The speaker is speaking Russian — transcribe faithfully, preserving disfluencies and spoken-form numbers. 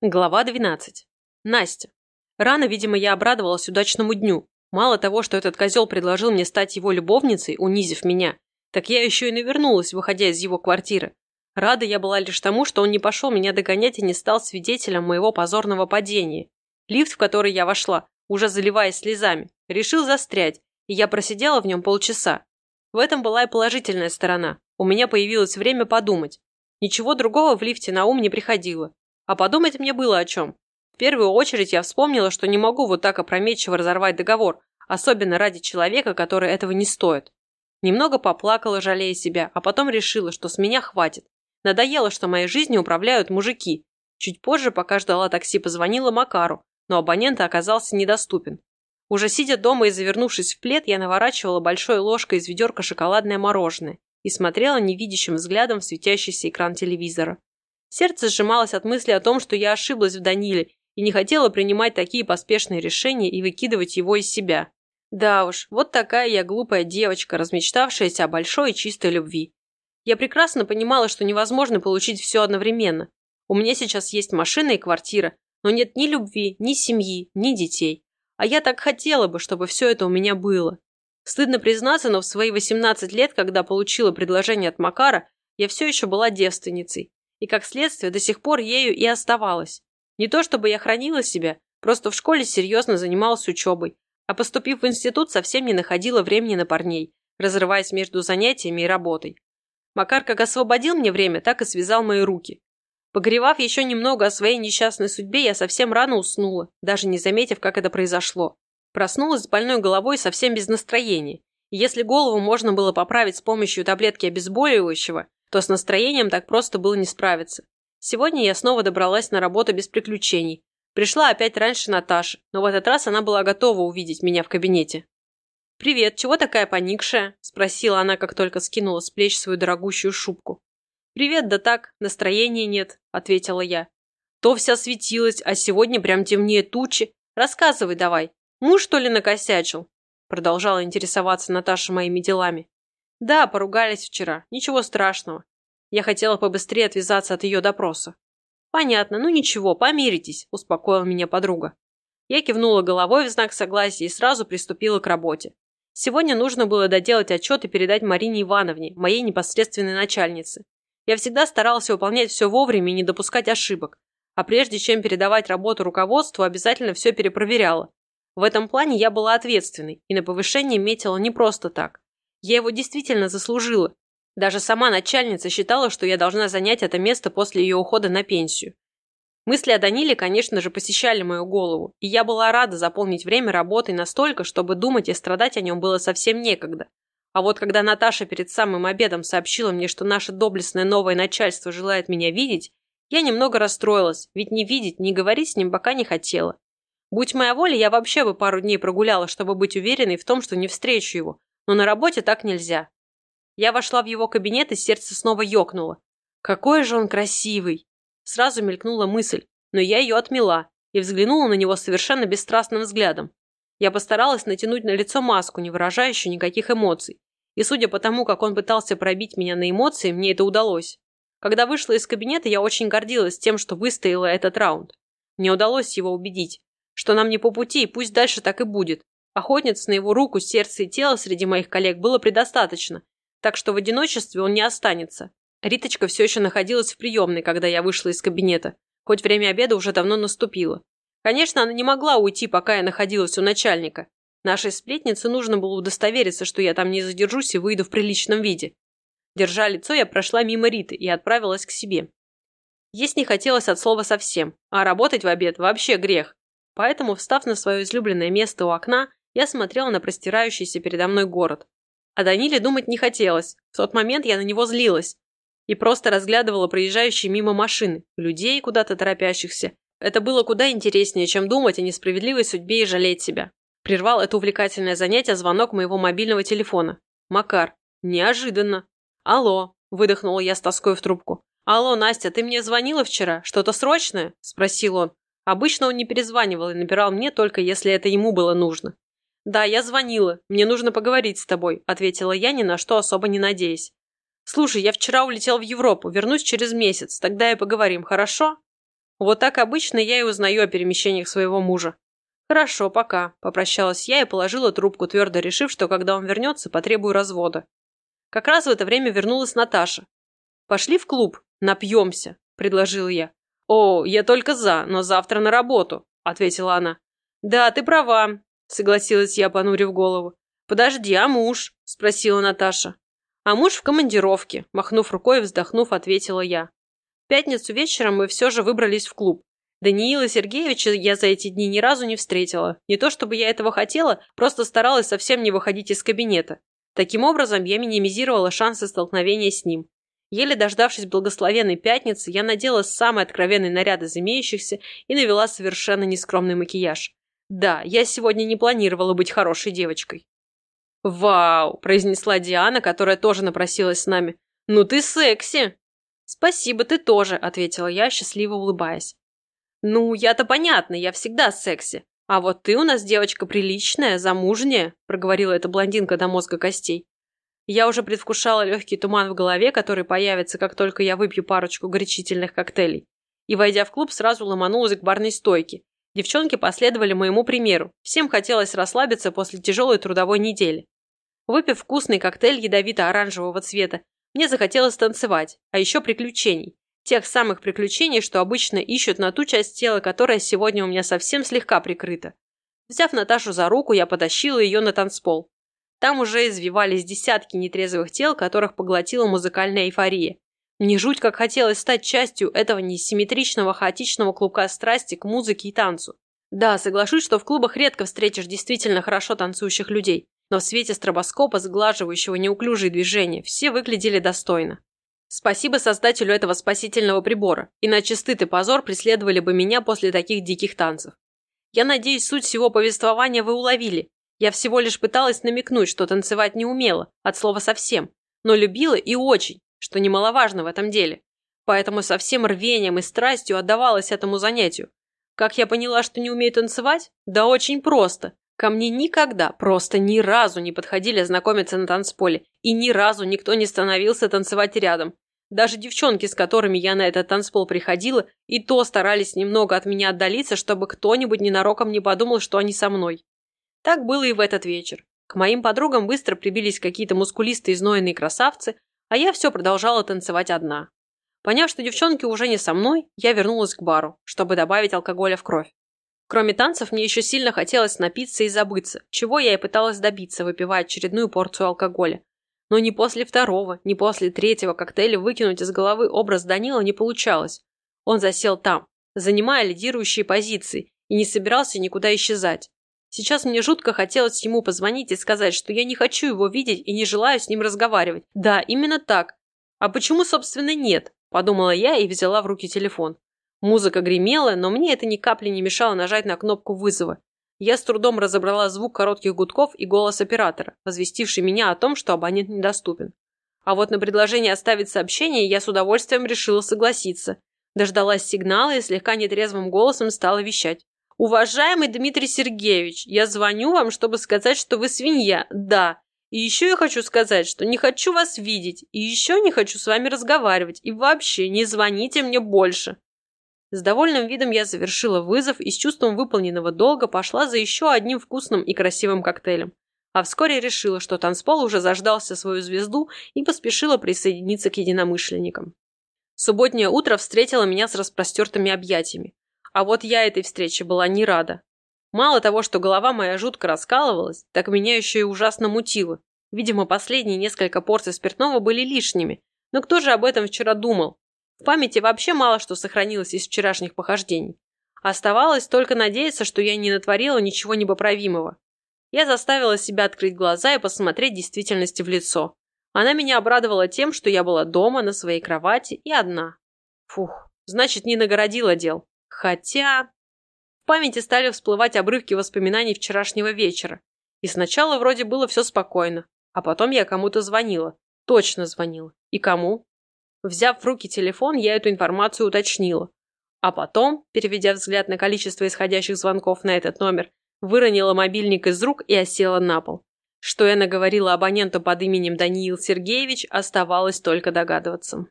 Глава двенадцать. Настя. Рано, видимо, я обрадовалась удачному дню. Мало того, что этот козел предложил мне стать его любовницей, унизив меня, так я еще и навернулась, выходя из его квартиры. Рада я была лишь тому, что он не пошел меня догонять и не стал свидетелем моего позорного падения. Лифт, в который я вошла, уже заливаясь слезами, решил застрять, и я просидела в нем полчаса. В этом была и положительная сторона. У меня появилось время подумать. Ничего другого в лифте на ум не приходило. А подумать мне было о чем. В первую очередь я вспомнила, что не могу вот так опрометчиво разорвать договор, особенно ради человека, который этого не стоит. Немного поплакала, жалея себя, а потом решила, что с меня хватит. Надоело, что моей жизнью управляют мужики. Чуть позже, пока ждала такси, позвонила Макару, но абонент оказался недоступен. Уже сидя дома и завернувшись в плед, я наворачивала большой ложкой из ведерка шоколадное мороженое и смотрела невидящим взглядом в светящийся экран телевизора. Сердце сжималось от мысли о том, что я ошиблась в Даниле и не хотела принимать такие поспешные решения и выкидывать его из себя. Да уж, вот такая я глупая девочка, размечтавшаяся о большой и чистой любви. Я прекрасно понимала, что невозможно получить все одновременно. У меня сейчас есть машина и квартира, но нет ни любви, ни семьи, ни детей. А я так хотела бы, чтобы все это у меня было. Стыдно признаться, но в свои восемнадцать лет, когда получила предложение от Макара, я все еще была девственницей. И, как следствие, до сих пор ею и оставалась. Не то чтобы я хранила себя, просто в школе серьезно занималась учебой, а поступив в институт, совсем не находила времени на парней, разрываясь между занятиями и работой. Макар как освободил мне время, так и связал мои руки. Погревав еще немного о своей несчастной судьбе, я совсем рано уснула, даже не заметив, как это произошло. Проснулась с больной головой совсем без настроения. И если голову можно было поправить с помощью таблетки обезболивающего, то с настроением так просто было не справиться. Сегодня я снова добралась на работу без приключений. Пришла опять раньше Наташи, но в этот раз она была готова увидеть меня в кабинете. «Привет, чего такая поникшая?» – спросила она, как только скинула с плеч свою дорогущую шубку. «Привет, да так, настроения нет», – ответила я. «То вся светилась, а сегодня прям темнее тучи. Рассказывай давай, муж что ли накосячил?» Продолжала интересоваться Наташа моими делами. «Да, поругались вчера. Ничего страшного. Я хотела побыстрее отвязаться от ее допроса». «Понятно, ну ничего, помиритесь», – успокоила меня подруга. Я кивнула головой в знак согласия и сразу приступила к работе. Сегодня нужно было доделать отчет и передать Марине Ивановне, моей непосредственной начальнице. Я всегда старалась выполнять все вовремя и не допускать ошибок. А прежде чем передавать работу руководству, обязательно все перепроверяла. В этом плане я была ответственной и на повышение метила не просто так. Я его действительно заслужила. Даже сама начальница считала, что я должна занять это место после ее ухода на пенсию. Мысли о Даниле, конечно же, посещали мою голову, и я была рада заполнить время работой настолько, чтобы думать и страдать о нем было совсем некогда. А вот когда Наташа перед самым обедом сообщила мне, что наше доблестное новое начальство желает меня видеть, я немного расстроилась, ведь ни видеть, ни говорить с ним пока не хотела. Будь моя воля, я вообще бы пару дней прогуляла, чтобы быть уверенной в том, что не встречу его. Но на работе так нельзя. Я вошла в его кабинет, и сердце снова ёкнуло. Какой же он красивый! Сразу мелькнула мысль, но я ее отмела и взглянула на него совершенно бесстрастным взглядом. Я постаралась натянуть на лицо маску, не выражающую никаких эмоций. И судя по тому, как он пытался пробить меня на эмоции, мне это удалось. Когда вышла из кабинета, я очень гордилась тем, что выстояла этот раунд. Мне удалось его убедить, что нам не по пути, и пусть дальше так и будет. Охотниц на его руку, сердце и тело среди моих коллег было предостаточно, так что в одиночестве он не останется. Риточка все еще находилась в приемной, когда я вышла из кабинета, хоть время обеда уже давно наступило. Конечно, она не могла уйти, пока я находилась у начальника. Нашей сплетнице нужно было удостовериться, что я там не задержусь и выйду в приличном виде. Держа лицо, я прошла мимо Риты и отправилась к себе. Есть не хотелось от слова совсем, а работать в обед вообще грех. Поэтому, встав на свое излюбленное место у окна, я смотрела на простирающийся передо мной город. О Даниле думать не хотелось. В тот момент я на него злилась. И просто разглядывала проезжающие мимо машины, людей, куда-то торопящихся. Это было куда интереснее, чем думать о несправедливой судьбе и жалеть себя. Прервал это увлекательное занятие звонок моего мобильного телефона. Макар. Неожиданно. «Алло», – выдохнула я с тоской в трубку. «Алло, Настя, ты мне звонила вчера? Что-то срочное?» – спросил он. Обычно он не перезванивал и набирал мне только если это ему было нужно. «Да, я звонила. Мне нужно поговорить с тобой», – ответила я, ни на что особо не надеясь. «Слушай, я вчера улетел в Европу, вернусь через месяц, тогда и поговорим, хорошо?» Вот так обычно я и узнаю о перемещениях своего мужа. «Хорошо, пока», – попрощалась я и положила трубку, твердо решив, что когда он вернется, потребую развода. Как раз в это время вернулась Наташа. «Пошли в клуб, напьемся», – предложила я. «О, я только за, но завтра на работу», – ответила она. «Да, ты права», – согласилась я, понурив голову. «Подожди, а муж?» – спросила Наташа. «А муж в командировке», – махнув рукой и вздохнув, ответила я. В пятницу вечером мы все же выбрались в клуб. Даниила Сергеевича я за эти дни ни разу не встретила. Не то чтобы я этого хотела, просто старалась совсем не выходить из кабинета. Таким образом, я минимизировала шансы столкновения с ним. Еле дождавшись благословенной пятницы, я надела самый откровенный наряд из имеющихся и навела совершенно нескромный макияж. Да, я сегодня не планировала быть хорошей девочкой. «Вау!» – произнесла Диана, которая тоже напросилась с нами. «Ну ты секси!» «Спасибо, ты тоже», – ответила я, счастливо улыбаясь. «Ну, я-то понятно, я всегда секси. А вот ты у нас девочка приличная, замужняя», – проговорила эта блондинка до мозга костей. Я уже предвкушала легкий туман в голове, который появится, как только я выпью парочку горячительных коктейлей. И, войдя в клуб, сразу ломанулась к барной стойке. Девчонки последовали моему примеру. Всем хотелось расслабиться после тяжелой трудовой недели. Выпив вкусный коктейль ядовито-оранжевого цвета, мне захотелось танцевать, а еще приключений. Тех самых приключений, что обычно ищут на ту часть тела, которая сегодня у меня совсем слегка прикрыта. Взяв Наташу за руку, я потащила ее на танцпол. Там уже извивались десятки нетрезвых тел, которых поглотила музыкальная эйфория. Мне жуть как хотелось стать частью этого несимметричного хаотичного клубка страсти к музыке и танцу. Да, соглашусь, что в клубах редко встретишь действительно хорошо танцующих людей, но в свете стробоскопа, сглаживающего неуклюжие движения, все выглядели достойно. Спасибо создателю этого спасительного прибора, иначе стыд и позор преследовали бы меня после таких диких танцев. Я надеюсь, суть всего повествования вы уловили. Я всего лишь пыталась намекнуть, что танцевать не умела, от слова совсем, но любила и очень, что немаловажно в этом деле. Поэтому со всем рвением и страстью отдавалась этому занятию. Как я поняла, что не умею танцевать? Да очень просто. Ко мне никогда, просто ни разу не подходили знакомиться на танцполе, и ни разу никто не становился танцевать рядом. Даже девчонки, с которыми я на этот танцпол приходила, и то старались немного от меня отдалиться, чтобы кто-нибудь ненароком не подумал, что они со мной. Так было и в этот вечер. К моим подругам быстро прибились какие-то мускулистые знойные красавцы, а я все продолжала танцевать одна. Поняв, что девчонки уже не со мной, я вернулась к бару, чтобы добавить алкоголя в кровь. Кроме танцев, мне еще сильно хотелось напиться и забыться, чего я и пыталась добиться, выпивая очередную порцию алкоголя. Но ни после второго, ни после третьего коктейля выкинуть из головы образ Данила не получалось. Он засел там, занимая лидирующие позиции, и не собирался никуда исчезать. Сейчас мне жутко хотелось ему позвонить и сказать, что я не хочу его видеть и не желаю с ним разговаривать. Да, именно так. А почему, собственно, нет? Подумала я и взяла в руки телефон. Музыка гремела, но мне это ни капли не мешало нажать на кнопку вызова. Я с трудом разобрала звук коротких гудков и голос оператора, возвестивший меня о том, что абонент недоступен. А вот на предложение оставить сообщение я с удовольствием решила согласиться. Дождалась сигнала и слегка нетрезвым голосом стала вещать. «Уважаемый Дмитрий Сергеевич, я звоню вам, чтобы сказать, что вы свинья, да. И еще я хочу сказать, что не хочу вас видеть, и еще не хочу с вами разговаривать, и вообще не звоните мне больше». С довольным видом я завершила вызов и с чувством выполненного долга пошла за еще одним вкусным и красивым коктейлем. А вскоре решила, что танцпол уже заждался свою звезду и поспешила присоединиться к единомышленникам. Субботнее утро встретило меня с распростертыми объятиями. А вот я этой встрече была не рада. Мало того, что голова моя жутко раскалывалась, так меня еще и ужасно мутило. Видимо, последние несколько порций спиртного были лишними. Но кто же об этом вчера думал? В памяти вообще мало что сохранилось из вчерашних похождений. Оставалось только надеяться, что я не натворила ничего непоправимого. Я заставила себя открыть глаза и посмотреть действительности в лицо. Она меня обрадовала тем, что я была дома, на своей кровати и одна. Фух, значит, не нагородила дел. Хотя... В памяти стали всплывать обрывки воспоминаний вчерашнего вечера. И сначала вроде было все спокойно, а потом я кому-то звонила. Точно звонила. И кому? Взяв в руки телефон, я эту информацию уточнила. А потом, переведя взгляд на количество исходящих звонков на этот номер, выронила мобильник из рук и осела на пол. Что я наговорила абоненту под именем Даниил Сергеевич, оставалось только догадываться.